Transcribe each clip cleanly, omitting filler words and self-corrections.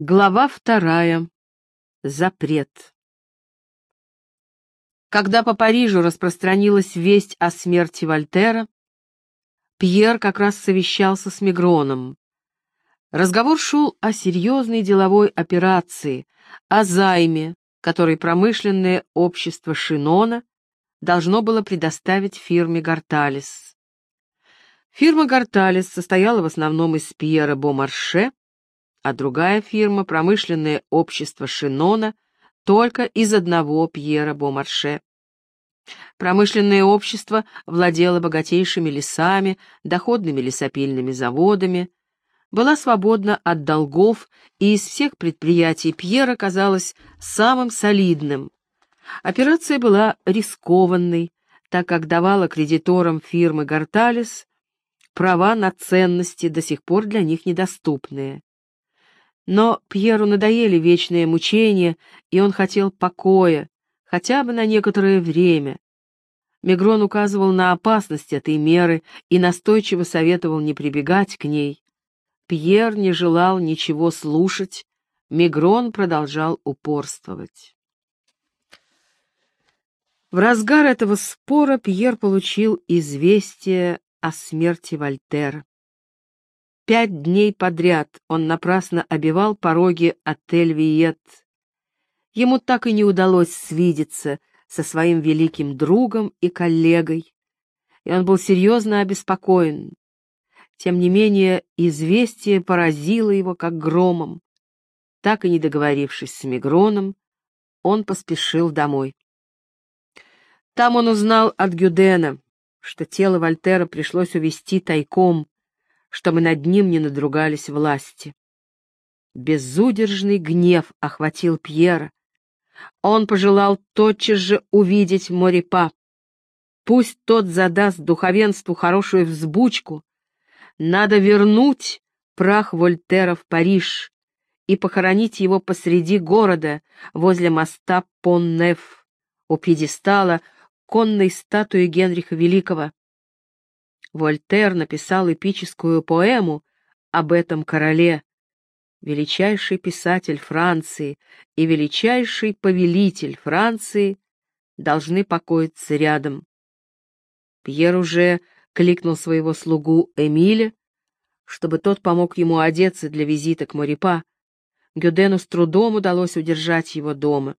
Глава 2. Запрет. Когда по Парижу распространилась весть о смерти Вольтера, Пьер как раз совещался с Мегроном. Разговор шел о серьезной деловой операции, о займе, который промышленное общество Шинона должно было предоставить фирме Горталес. Фирма Горталес состояла в основном из Пьера Бомарше, а другая фирма, промышленное общество Шинона, только из одного Пьера Бомарше. Промышленное общество владело богатейшими лесами, доходными лесопильными заводами, была свободна от долгов и из всех предприятий Пьера казалась самым солидным. Операция была рискованной, так как давала кредиторам фирмы Горталес права на ценности, до сих пор для них недоступные. Но Пьеру надоели вечные мучения, и он хотел покоя, хотя бы на некоторое время. Мегрон указывал на опасность этой меры и настойчиво советовал не прибегать к ней. Пьер не желал ничего слушать, Мегрон продолжал упорствовать. В разгар этого спора Пьер получил известие о смерти Вольтера. 5 дней подряд он напрасно обивал пороги отель Виет. Ему так и не удалось свидеться со своим великим другом и коллегой, и он был серьезно обеспокоен. Тем не менее, известие поразило его как громом. Так и не договорившись с Мегроном, он поспешил домой. Там он узнал от Гюдена, что тело Вольтера пришлось увезти тайком, чтобы над ним не надругались власти. Безудержный гнев охватил Пьера. Он пожелал тотчас же увидеть Морепа. Пусть тот задаст духовенству хорошую взбучку. Надо вернуть прах Вольтера в Париж и похоронить его посреди города, возле моста Пон-Неф, у пьедестала конной статуи Генриха Великого. Вольтер написал эпическую поэму об этом короле. Величайший писатель Франции и величайший повелитель Франции должны покоиться рядом. Пьер уже кликнул своего слугу Эмиля, чтобы тот помог ему одеться для визита к Морепа. Гюдену с трудом удалось удержать его дома.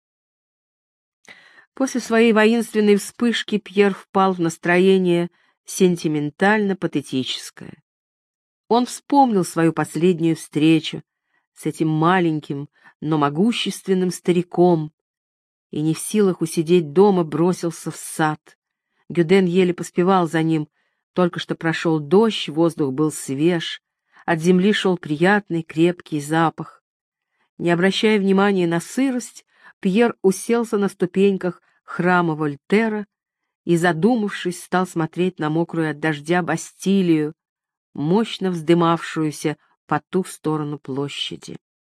После своей воинственной вспышки Пьер впал в настроение сентиментально-патетическое. Он вспомнил свою последнюю встречу с этим маленьким, но могущественным стариком и не в силах усидеть дома бросился в сад. Гюден еле поспевал за ним, только что прошел дождь, воздух был свеж, от земли шел приятный крепкий запах. Не обращая внимания на сырость, Пьер уселся на ступеньках храма Вольтера и, задумавшись, стал смотреть на мокрую от дождя Бастилию, мощно вздымавшуюся по ту сторону площади.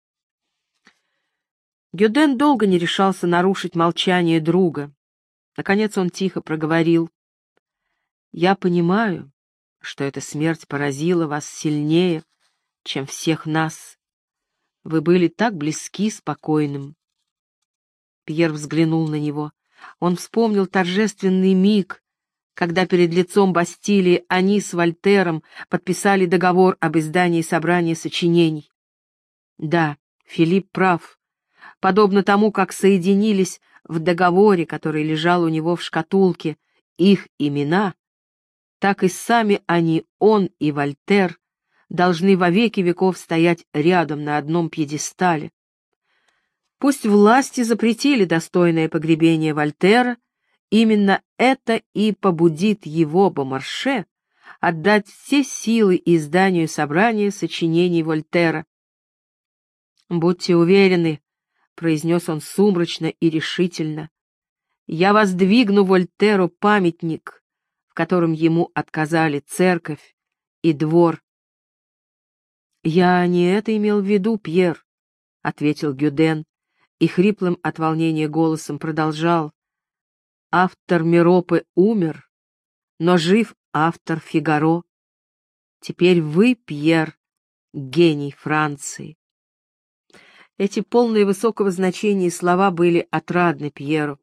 Гюден долго не решался нарушить молчание друга. Наконец он тихо проговорил: «Я понимаю, что эта смерть поразила вас сильнее, чем всех нас. Вы были так близки с покойным». Пьер взглянул на него. Он вспомнил торжественный миг, когда перед лицом Бастилии они с Вольтером подписали договор об издании собрания сочинений. Да, Филипп прав. Подобно тому, как соединились в договоре, который лежал у него в шкатулке, их имена, так и сами они, он и Вольтер, должны во веки веков стоять рядом на одном пьедестале. Пусть власти запретили достойное погребение Вольтера, именно это и побудит его, Бомарше, отдать все силы изданию собрания сочинений Вольтера. «Будьте уверены», — произнес он сумрачно и решительно, — «я воздвигну Вольтеру памятник, в котором ему отказали церковь и двор». «Я не это имел в виду, Пьер», — ответил Гюден, и хриплым от волнения голосом продолжал: «Автор Меропы умер, но жив автор Фигаро. Теперь вы, Пьер, гений Франции». Эти полные высокого значения слова были отрадны Пьеру.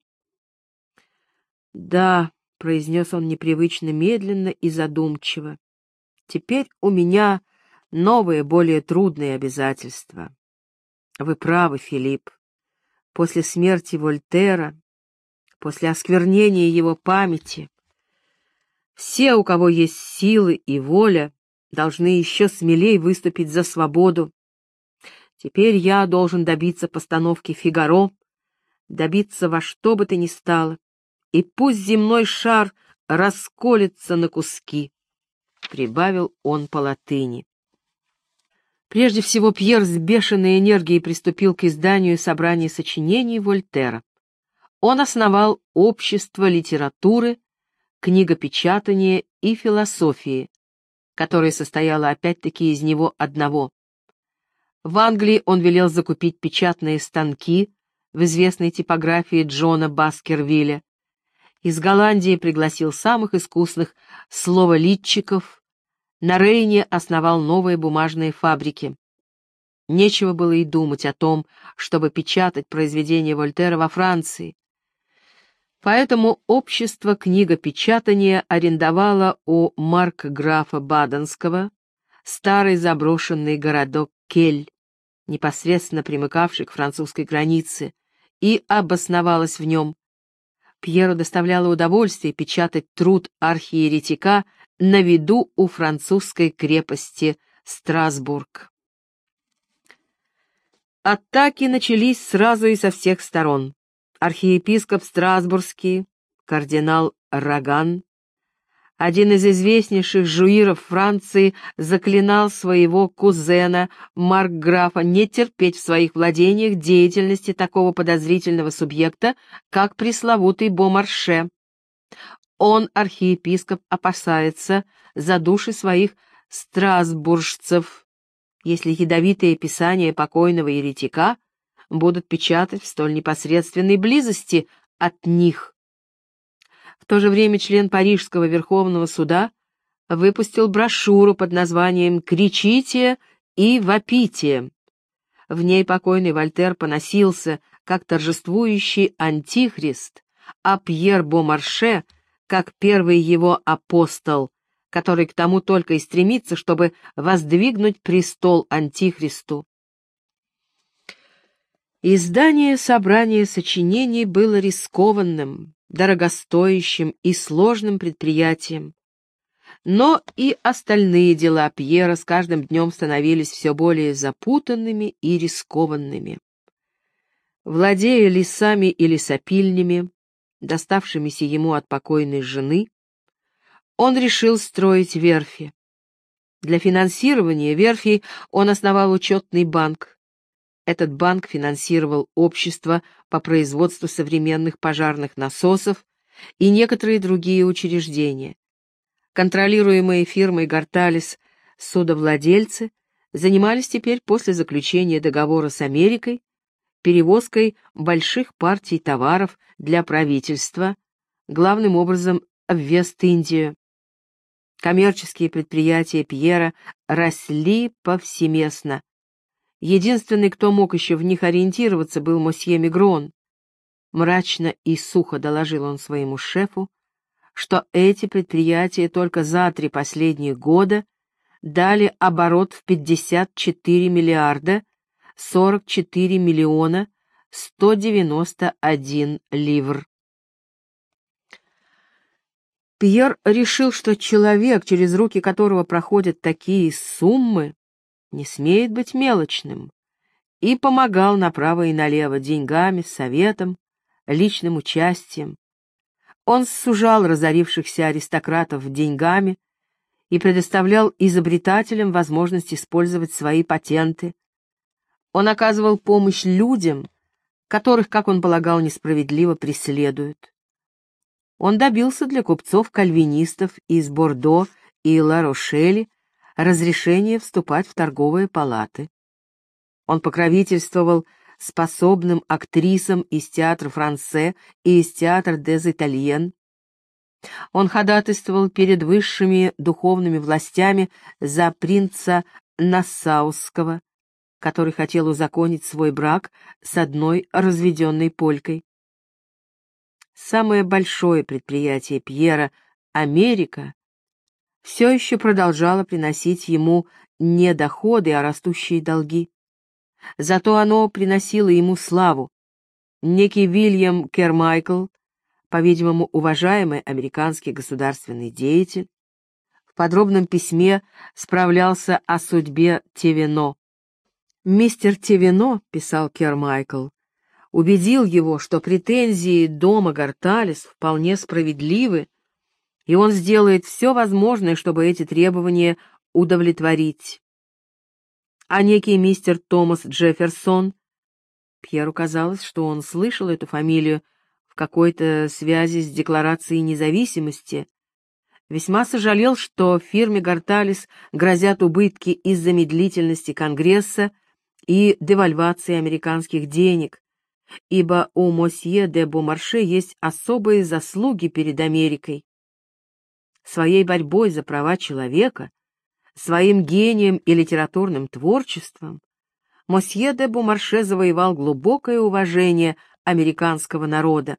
«Да», — произнес он непривычно медленно и задумчиво, — «теперь у меня новые, более трудные обязательства. Вы правы, Филипп. После смерти Вольтера, после осквернения его памяти, все, у кого есть силы и воля, должны еще смелей выступить за свободу. Теперь я должен добиться постановки «Фигаро», добиться во что бы то ни стало, и пусть земной шар расколется на куски», — прибавил он по латыни. Прежде всего Пьер с бешеной энергией приступил к изданию собрания сочинений Вольтера. Он основал Общество литературы, книгопечатания и философии, которое состояло опять-таки из него одного. В Англии он велел закупить печатные станки в известной типографии Джона Баскервилля. Из Голландии пригласил самых искусных словолитчиков. На Рейне основал новые бумажные фабрики. Нечего было и думать о том, чтобы печатать произведения Вольтера во Франции. Поэтому общество книгопечатания арендовало у маркграфа Баденского старый заброшенный городок Кель, непосредственно примыкавший к французской границе, и обосновалось в нем. Пьеру доставляло удовольствие печатать труд архиеретика на виду у французской крепости Страсбург. Атаки начались сразу и со всех сторон. Архиепископ Страсбургский, кардинал Раган, один из известнейших жуиров Франции, заклинал своего кузена, маркграфа, не терпеть в своих владениях деятельности такого подозрительного субъекта, как пресловутый Бомарше. Он, архиепископ, опасается за души своих страсбуржцев, если ядовитые писания покойного еретика будут печатать в столь непосредственной близости от них. В то же время член Парижского Верховного суда выпустил брошюру под названием «Кричите и вопите». В ней покойный Вольтер поносился как торжествующий антихрист, а Пьер Бомарше — как первый его апостол, который к тому только и стремится, чтобы воздвигнуть престол антихристу. Издание собрания сочинений было рискованным, дорогостоящим и сложным предприятием. Но и остальные дела Пьера с каждым днем становились все более запутанными и рискованными. Владея лесами и лесопильнями, доставшимися ему от покойной жены, он решил строить верфи. Для финансирования верфей он основал учетный банк. Этот банк финансировал общество по производству современных пожарных насосов и некоторые другие учреждения. Контролируемые фирмой Горталес судовладельцы занимались теперь после заключения договора с Америкой перевозкой больших партий товаров для правительства, главным образом в Вест-Индию. Коммерческие предприятия Пьера росли повсеместно. Единственный, кто мог еще в них ориентироваться, был мосье Мигрон. Мрачно и сухо доложил он своему шефу, что эти предприятия только за 3 последних года дали оборот в 54 миллиарда 44 миллиона 191 ливр. Пьер решил, что человек, через руки которого проходят такие суммы, не смеет быть мелочным, и помогал направо и налево деньгами, советом, личным участием. Он сужал разорившихся аристократов деньгами и предоставлял изобретателям возможность использовать свои патенты. Он оказывал помощь людям, которых, как он полагал, несправедливо преследуют. Он добился для купцов-кальвинистов из Бордо и Ла-Рошели разрешения вступать в торговые палаты. Он покровительствовал способным актрисам из театра Франсе и из театра дез Итальен. Он ходатайствовал перед высшими духовными властями за принца Нассаусского, который хотел узаконить свой брак с одной разведенной полькой. Самое большое предприятие Пьера, Америка, все еще продолжало приносить ему не доходы, а растущие долги. Зато оно приносило ему славу. Некий Вильям Кермайкл, по-видимому, уважаемый американский государственный деятель, в подробном письме справлялся о судьбе Тевено. «Мистер Тевено», — писал Кермайкл, убедил его, что претензии дома Горталес вполне справедливы, и он сделает все возможное, чтобы эти требования удовлетворить. А некий мистер Томас Джефферсон, Пьеру казалось, что он слышал эту фамилию в какой-то связи с Декларацией независимости, весьма сожалел, что фирме Горталес грозят убытки из-за медлительности Конгресса и девальвации американских денег, ибо у мосье де Бомарше есть особые заслуги перед Америкой. Своей борьбой за права человека, своим гением и литературным творчеством мосье де Бомарше завоевал глубокое уважение американского народа.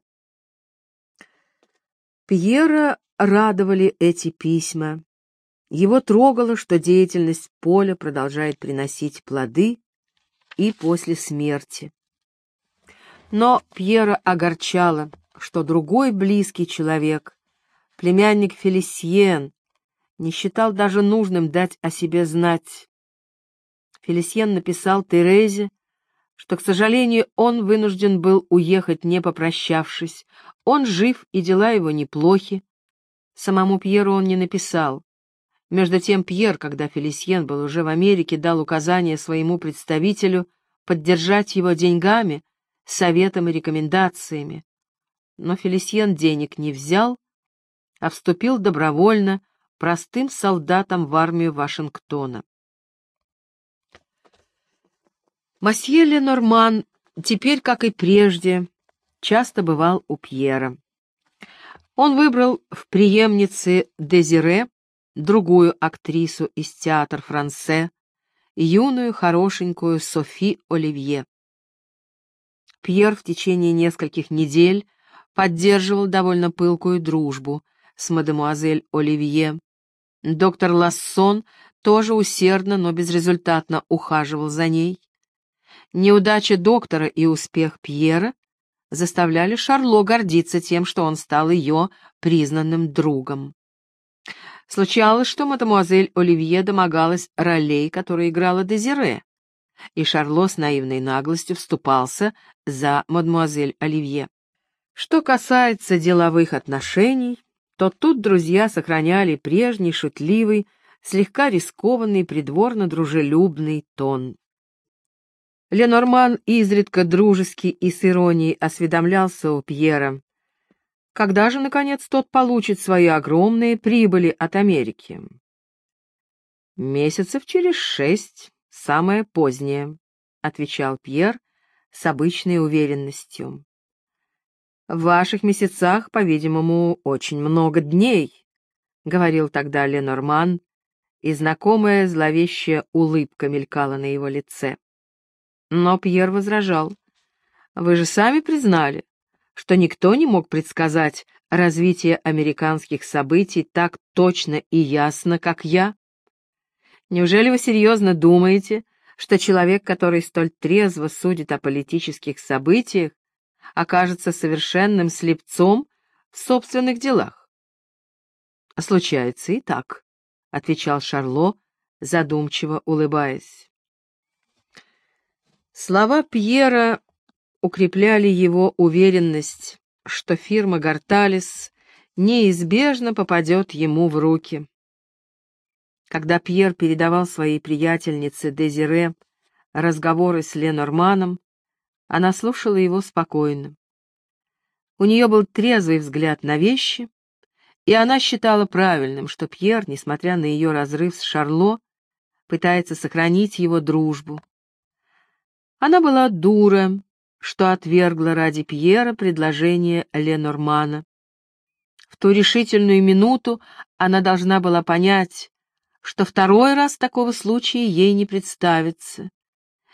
Пьера радовали эти письма. Его трогало, что деятельность Поля продолжает приносить плоды и после смерти. Но Пьера огорчало, что другой близкий человек, племянник Фелисьен, не считал даже нужным дать о себе знать. Фелисьен написал Терезе, что, к сожалению, он вынужден был уехать, не попрощавшись. Он жив, и дела его неплохи. Самому Пьеру он не написал. Между тем Пьер, когда Фелисьен был уже в Америке, дал указание своему представителю поддержать его деньгами, советом и рекомендациями. Но Фелисьен денег не взял, а вступил добровольно простым солдатом в армию Вашингтона. Мосье Ленорман теперь, как и прежде, часто бывал у Пьера. Он выбрал в преемнице Дезире другую актрису из театр-франсе, юную, хорошенькую Софи Оливье. Пьер в течение нескольких недель поддерживал довольно пылкую дружбу с мадемуазель Оливье. Доктор Лассон тоже усердно, но безрезультатно ухаживал за ней. Неудача доктора и успех Пьера заставляли Шарло гордиться тем, что он стал ее признанным другом. Случалось, что мадемуазель Оливье домогалась ролей, которые играла Дезире, и Шарло с наивной наглостью вступался за мадемуазель Оливье. Что касается деловых отношений, то тут друзья сохраняли прежний шутливый, слегка рискованный, придворно-дружелюбный тон. Ленорман изредка дружески и с иронией осведомлялся у Пьера, когда же, наконец, тот получит свои огромные прибыли от Америки. «Месяцев через 6, самое позднее», — отвечал Пьер с обычной уверенностью. «В ваших месяцах, по-видимому, очень много дней», — говорил тогда Ленорман, и знакомая зловещая улыбка мелькала на его лице. Но Пьер возражал. «Вы же сами признали, что никто не мог предсказать развитие американских событий так точно и ясно, как я. Неужели вы серьезно думаете, что человек, который столь трезво судит о политических событиях, окажется совершенным слепцом в собственных делах?» «Случается и так», — отвечал Шарло, задумчиво улыбаясь. Слова Пьера укрепляли его уверенность, что фирма Горталес неизбежно попадет ему в руки. Когда Пьер передавал своей приятельнице Дезире разговоры с Ленорманом, она слушала его спокойно. У нее был трезвый взгляд на вещи, и она считала правильным, что Пьер, несмотря на ее разрыв с Шарло, пытается сохранить его дружбу. Она была дура, что отвергла ради Пьера предложение Ленормана. В ту решительную минуту она должна была понять, что второй раз такого случая ей не представится,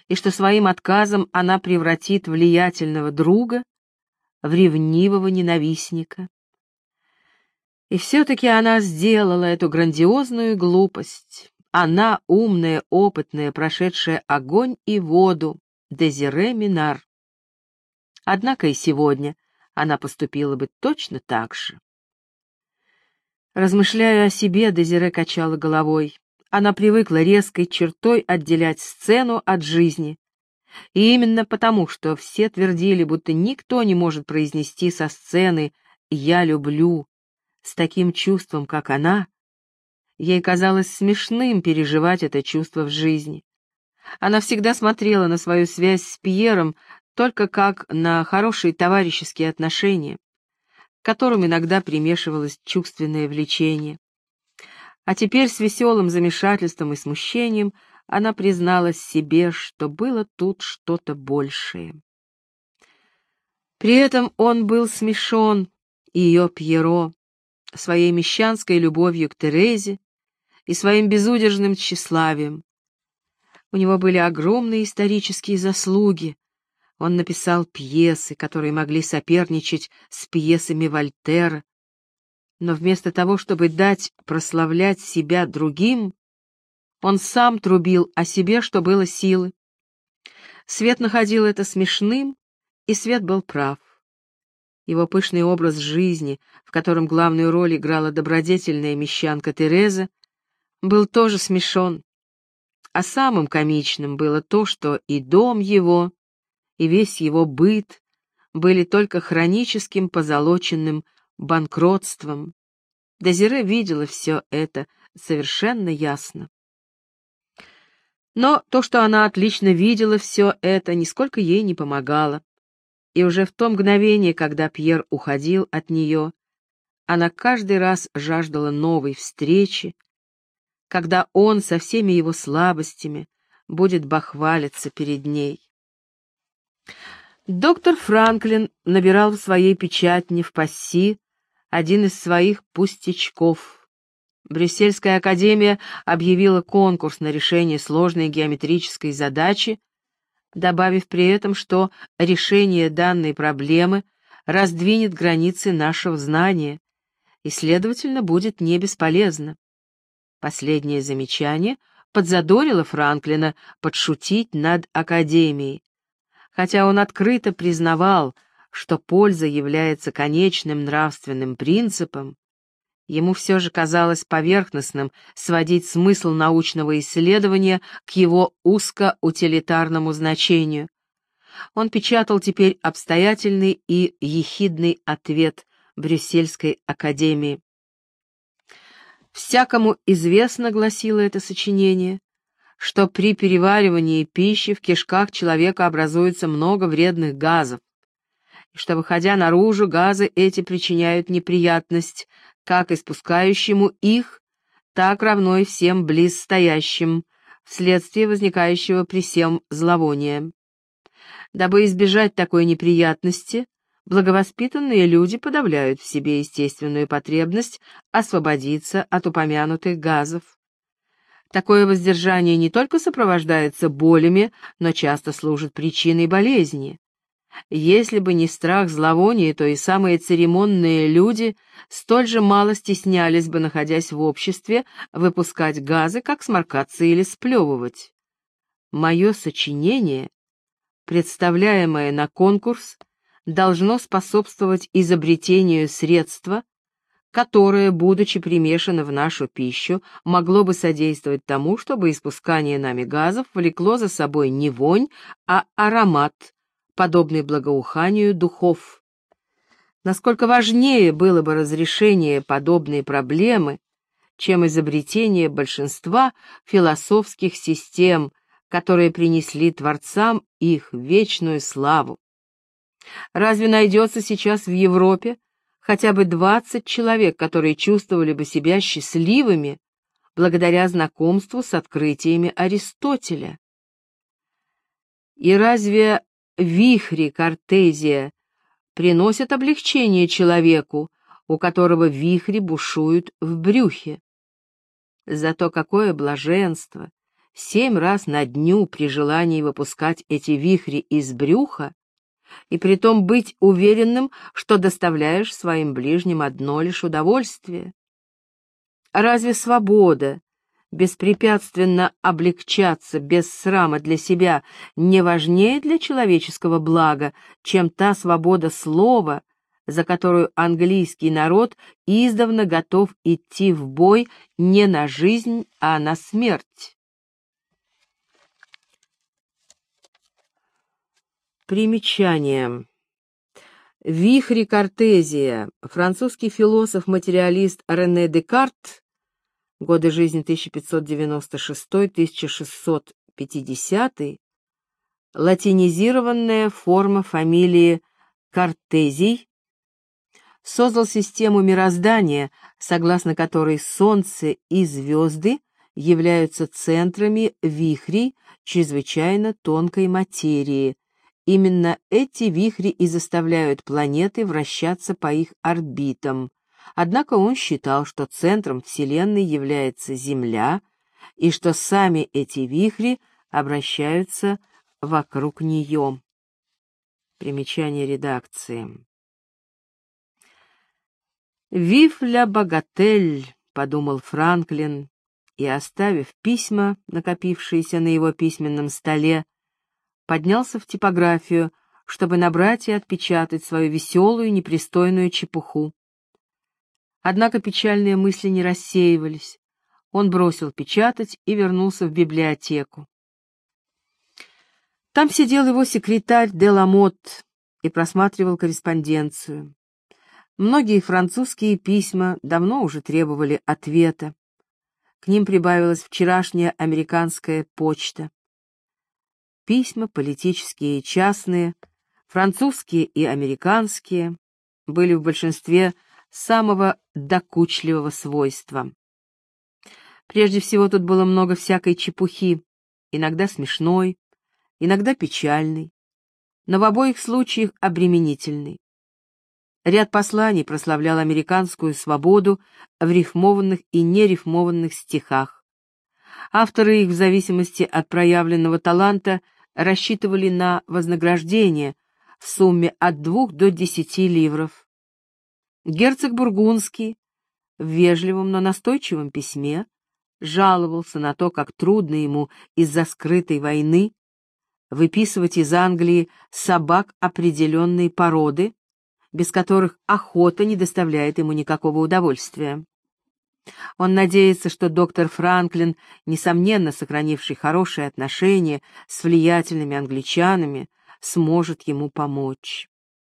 и что своим отказом она превратит влиятельного друга в ревнивого ненавистника. И все-таки она сделала эту грандиозную глупость. Она, умная, опытная, прошедшая огонь и воду, Дезире Минар. Однако и сегодня она поступила бы точно так же. Размышляя о себе, Дезире качала головой. Она привыкла резкой чертой отделять сцену от жизни. И именно потому, что все твердили, будто никто не может произнести со сцены «я люблю» с таким чувством, как она, ей казалось смешным переживать это чувство в жизни. Она всегда смотрела на свою связь с Пьером только как на хорошие товарищеские отношения, к которым иногда примешивалось чувственное влечение. А теперь с веселым замешательством и смущением она призналась себе, что было тут что-то большее. При этом он был смешон, ее Пьеро, своей мещанской любовью к Терезе и своим безудержным тщеславием. У него были огромные исторические заслуги. Он написал пьесы, которые могли соперничать с пьесами Вольтера. Но вместо того, чтобы дать прославлять себя другим, он сам трубил о себе, что было силы. Свет находил это смешным, и Свет был прав. Его пышный образ жизни, в котором главную роль играла добродетельная мещанка Тереза, был тоже смешон. А самым комичным было то, что и дом его, и весь его быт были только хроническим позолоченным банкротством. Дезире видела все это совершенно ясно. Но то, что она отлично видела все это, нисколько ей не помогало. И уже в то мгновение, когда Пьер уходил от нее, она каждый раз жаждала новой встречи, когда он со всеми его слабостями будет бахвалиться перед ней. Доктор Франклин набирал в своей печатне в Пасси один из своих пустячков. Брюссельская академия объявила конкурс на решение сложной геометрической задачи, добавив при этом, что решение данной проблемы раздвинет границы нашего знания и, следовательно, будет не бесполезно. Последнее замечание подзадорило Франклина подшутить над академией. Хотя он открыто признавал, что польза является конечным нравственным принципом, ему все же казалось поверхностным сводить смысл научного исследования к его узкоутилитарному значению. Он печатал теперь обстоятельный и ехидный ответ Брюссельской академии. «Всякому известно, — гласило это сочинение, — что при переваривании пищи в кишках человека образуется много вредных газов, и что, выходя наружу, газы эти причиняют неприятность как испускающему их, так равно и всем близстоящим, вследствие возникающего при сем зловония. Дабы избежать такой неприятности, благовоспитанные люди подавляют в себе естественную потребность освободиться от упомянутых газов. Такое воздержание не только сопровождается болями, но часто служит причиной болезни. Если бы не страх зловония, то и самые церемонные люди столь же мало стеснялись бы, находясь в обществе, выпускать газы, как сморкаться или сплевывать. Мое сочинение, представляемое на конкурс, должно способствовать изобретению средства, которое, будучи примешано в нашу пищу, могло бы содействовать тому, чтобы испускание нами газов влекло за собой не вонь, а аромат, подобный благоуханию духов. Насколько важнее было бы разрешение подобной проблемы, чем изобретение большинства философских систем, которые принесли творцам их вечную славу. Разве найдется сейчас в Европе хотя бы 20 человек, которые чувствовали бы себя счастливыми благодаря знакомству с открытиями Аристотеля? И разве вихри Картезия приносят облегчение человеку, у которого вихри бушуют в брюхе? Зато какое блаженство 7 раз на дню при желании выпускать эти вихри из брюха, и притом быть уверенным, что доставляешь своим ближним одно лишь удовольствие. Разве свобода, беспрепятственно облегчаться без срама для себя, не важнее для человеческого блага, чем та свобода слова, за которую английский народ издавна готов идти в бой не на жизнь, а на смерть? Примечание. Вихри Картезия. Французский философ-материалист Рене Декарт, годы жизни 1596-1650, латинизированная форма фамилии Картезий, создал систему мироздания, согласно которой Солнце и звезды являются центрами вихрей чрезвычайно тонкой материи. Именно эти вихри и заставляют планеты вращаться по их орбитам. Однако он считал, что центром Вселенной является Земля, и что сами эти вихри обращаются вокруг нее. Примечание редакции. «Вив ля богатель», — подумал Франклин, и, оставив письма, накопившиеся на его письменном столе, поднялся в типографию, чтобы набрать и отпечатать свою веселую, непристойную чепуху. Однако печальные мысли не рассеивались. Он бросил печатать и вернулся в библиотеку. Там сидел его секретарь де Ламотт и просматривал корреспонденцию. Многие французские письма давно уже требовали ответа. К ним прибавилась вчерашняя американская почта. Письма, политические и частные, французские и американские, были в большинстве самого докучливого свойства. Прежде всего, тут было много всякой чепухи, иногда смешной, иногда печальной, но в обоих случаях обременительной. Ряд посланий прославлял американскую свободу в рифмованных и нерифмованных стихах. Авторы их, в зависимости от проявленного таланта, рассчитывали на вознаграждение в сумме от 2 до 10 ливров. Герцог Бургундский в вежливом, но настойчивом письме жаловался на то, как трудно ему из-за скрытой войны выписывать из Англии собак определенной породы, без которых охота не доставляет ему никакого удовольствия. Он надеется, что доктор Франклин, несомненно сохранивший хорошие отношения с влиятельными англичанами, сможет ему помочь.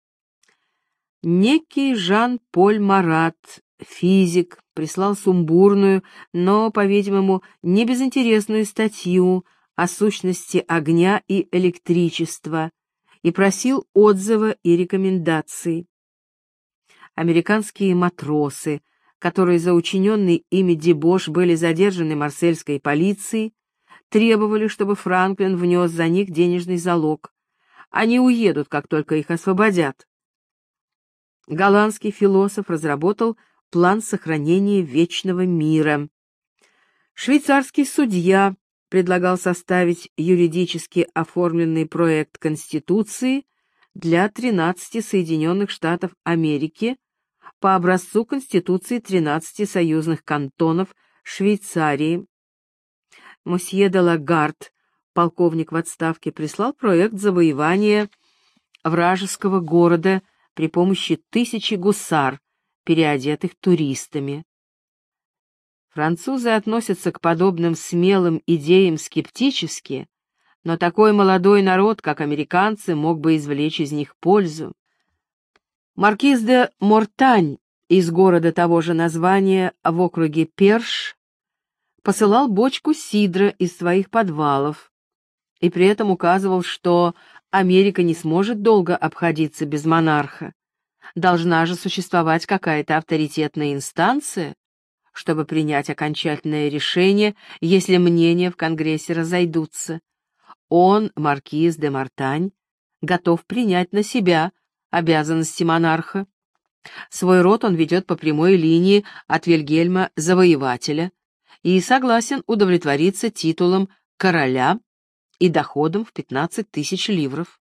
Некий Жан-Поль Марат, физик, прислал сумбурную, но, по-видимому, не безинтересную статью о сущности огня и электричества и просил отзыва и рекомендаций. Американские матросы, которые за учиненный ими дебош были задержаны марсельской полицией, требовали, чтобы Франклин внес за них денежный залог. Они уедут, как только их освободят. Голландский философ разработал план сохранения вечного мира. Швейцарский судья предлагал составить юридически оформленный проект Конституции для 13 Соединенных Штатов Америки по образцу Конституции 13 союзных кантонов Швейцарии. Мосье де Лагард, полковник в отставке, прислал проект завоевания вражеского города при помощи 1000 гусар, переодетых туристами. Французы относятся к подобным смелым идеям скептически, но такой молодой народ, как американцы, мог бы извлечь из них пользу. Маркиз де Мортань из города того же названия в округе Перш посылал бочку сидра из своих подвалов и при этом указывал, что Америка не сможет долго обходиться без монарха. Должна же существовать какая-то авторитетная инстанция, чтобы принять окончательное решение, если мнения в Конгрессе разойдутся. Он, маркиз де Мортань, готов принять на себя обязанности монарха. Свой род он ведет по прямой линии от Вильгельма Завоевателя и согласен удовлетвориться титулом короля и доходом в 15 тысяч ливров.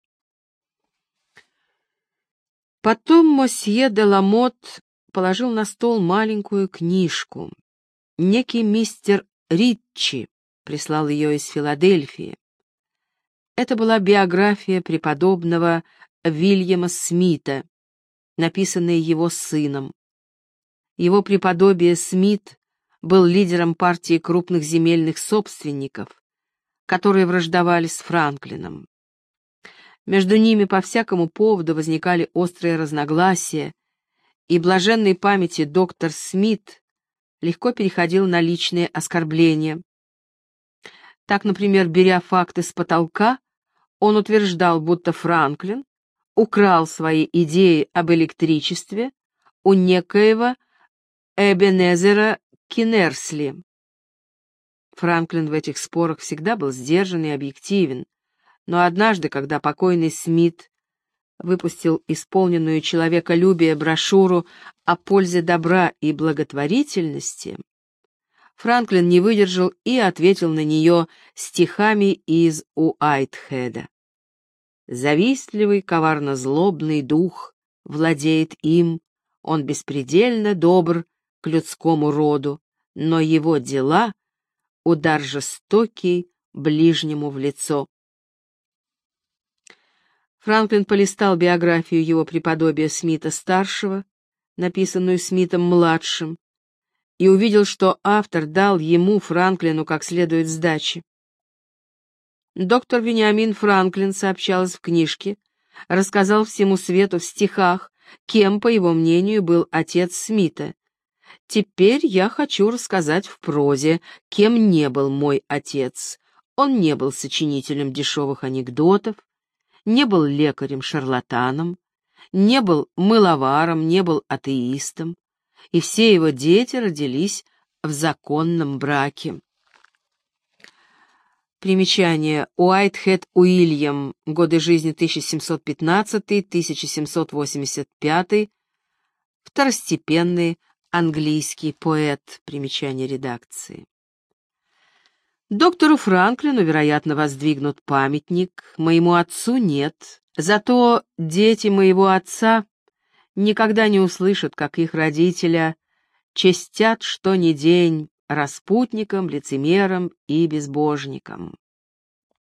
Потом мосье де Ламотт положил на стол маленькую книжку. Некий мистер Риччи прислал ее из Филадельфии. Это была биография преподобного Вильяма Смита, написанная его сыном. Его преподобие Смит был лидером партии крупных земельных собственников, которые враждовали с Франклином. Между ними по всякому поводу возникали острые разногласия, и блаженной памяти доктор Смит легко переходил на личные оскорбления. Так, например, беря факты с потолка, он утверждал, будто Франклин украл свои идеи об электричестве у некоего Эбенезера Кинерсли. Франклин в этих спорах всегда был сдержан и объективен, но однажды, когда покойный Смит выпустил исполненную человеколюбия брошюру о пользе добра и благотворительности, Франклин не выдержал и ответил на нее стихами из Уайтхеда. «Завистливый, коварно-злобный дух владеет им, он беспредельно добр к людскому роду, но его дела — удар жестокий ближнему в лицо». Франклин полистал биографию его преподобия Смита-старшего, написанную Смитом-младшим, и увидел, что автор дал ему, Франклину, как следует сдачи. Доктор Вениамин Франклин, сообщалось в книжке, рассказал всему свету в стихах, кем, по его мнению, был отец Смита. Теперь я хочу рассказать в прозе, кем не был мой отец. Он не был сочинителем дешевых анекдотов, не был лекарем-шарлатаном, не был мыловаром, не был атеистом, и все его дети родились в законном браке. Примечание. Уайтхед Уильям. Годы жизни 1715-1785. Второстепенный английский поэт. Примечание редакции. Доктору Франклину, вероятно, воздвигнут памятник, моему отцу нет, зато дети моего отца никогда не услышат, как их родителя честят что ни день распутником, лицемером и безбожником.